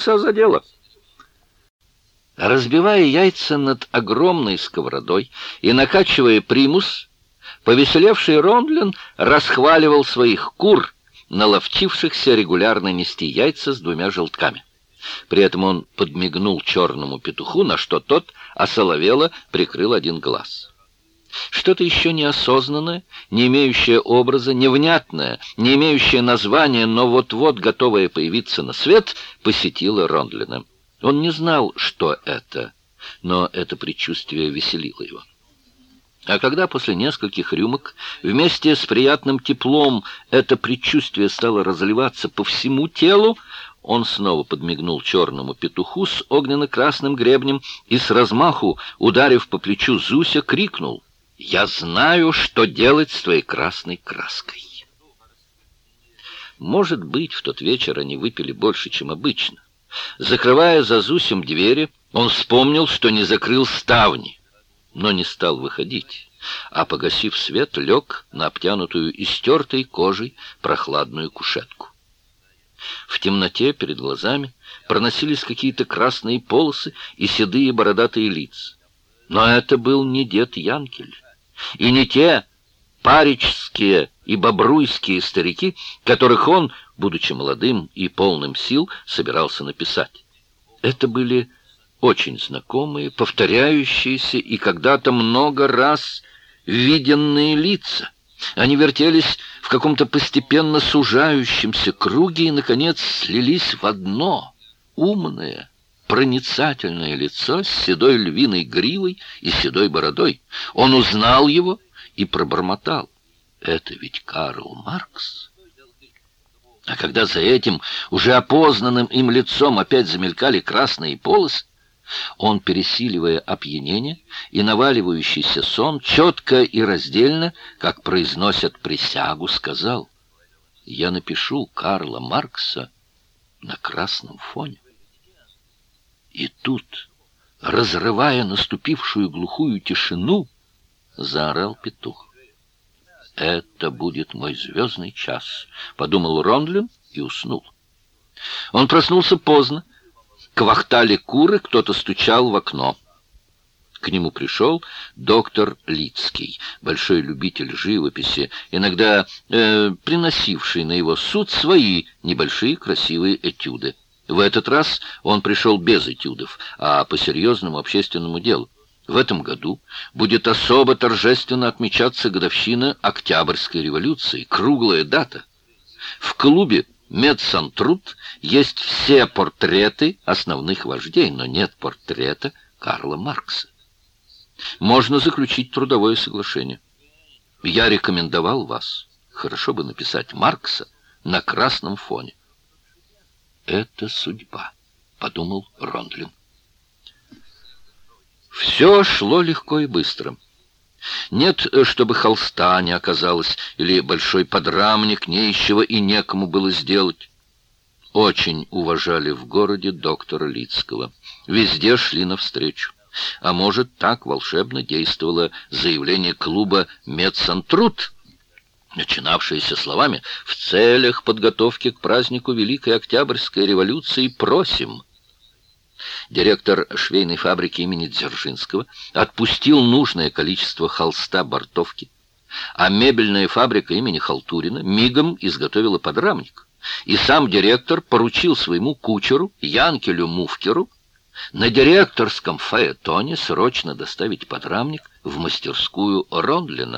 Маркса за дело. Разбивая яйца над огромной сковородой и накачивая примус, повеселевший Рондлин расхваливал своих кур, наловчившихся регулярно нести яйца с двумя желтками. При этом он подмигнул черному петуху, на что тот осоловело прикрыл один глаз. Что-то еще неосознанное, не имеющее образа, невнятное, не имеющее названия, но вот-вот готовое появиться на свет, посетило Рондлина. Он не знал, что это, но это предчувствие веселило его. А когда после нескольких рюмок вместе с приятным теплом это предчувствие стало разливаться по всему телу, он снова подмигнул черному петуху с огненно-красным гребнем и с размаху, ударив по плечу Зуся, крикнул: «Я знаю, что делать с твоей красной краской». Может быть, в тот вечер они выпили больше, чем обычно. Закрывая за Зусем двери, он вспомнил, что не закрыл ставни, но не стал выходить, а, погасив свет, лег на обтянутую истертой кожей прохладную кушетку. В темноте перед глазами проносились какие-то красные полосы и седые бородатые лица. Но это был не дед Янкель, и не те парижские и бобруйские старики, которых он, будучи молодым и полным сил, собирался написать. Это были очень знакомые, повторяющиеся и когда-то много раз виденные лица. Они вертелись в каком-то постепенно сужающемся круге и, наконец, слились в одно умное, проницательное лицо с седой львиной гривой и седой бородой. Он узнал его и пробормотал: «Это ведь Карл Маркс». А когда за этим уже опознанным им лицом опять замелькали красные полосы, он, пересиливая опьянение и наваливающийся сон, четко и раздельно, как произносят присягу, сказал: «Я напишу Карла Маркса на красном фоне». И тут, разрывая наступившую глухую тишину, заорал петух. «Это будет мой звездный час», — подумал Рондлин и уснул. Он проснулся поздно. Квахтали куры, кто-то стучал в окно. К нему пришел доктор Лицкий, большой любитель живописи, иногда приносивший на его суд свои небольшие красивые этюды. В этот раз он пришел без этюдов, а по серьезному общественному делу. В этом году будет особо торжественно отмечаться годовщина Октябрьской революции, круглая дата. В клубе «Медсантруд» есть все портреты основных вождей, но нет портрета Карла Маркса. Можно заключить трудовое соглашение. Я рекомендовал вас. Хорошо бы написать Маркса на красном фоне. «Это судьба», — подумал Рондлин. Все шло легко и быстро. Нет, чтобы холста не оказалось, или большой подрамник нечего и некому было сделать. Очень уважали в городе доктора Лицкого. Везде шли навстречу. А может, так волшебно действовало заявление клуба «Медсантруд», начинавшееся словами: «В целях подготовки к празднику Великой Октябрьской революции просим». Директор швейной фабрики имени Дзержинского отпустил нужное количество холста-бортовки, а мебельная фабрика имени Халтурина мигом изготовила подрамник, и сам директор поручил своему кучеру Янкелю Муфкеру на директорском фаэтоне срочно доставить подрамник в мастерскую Рондлина.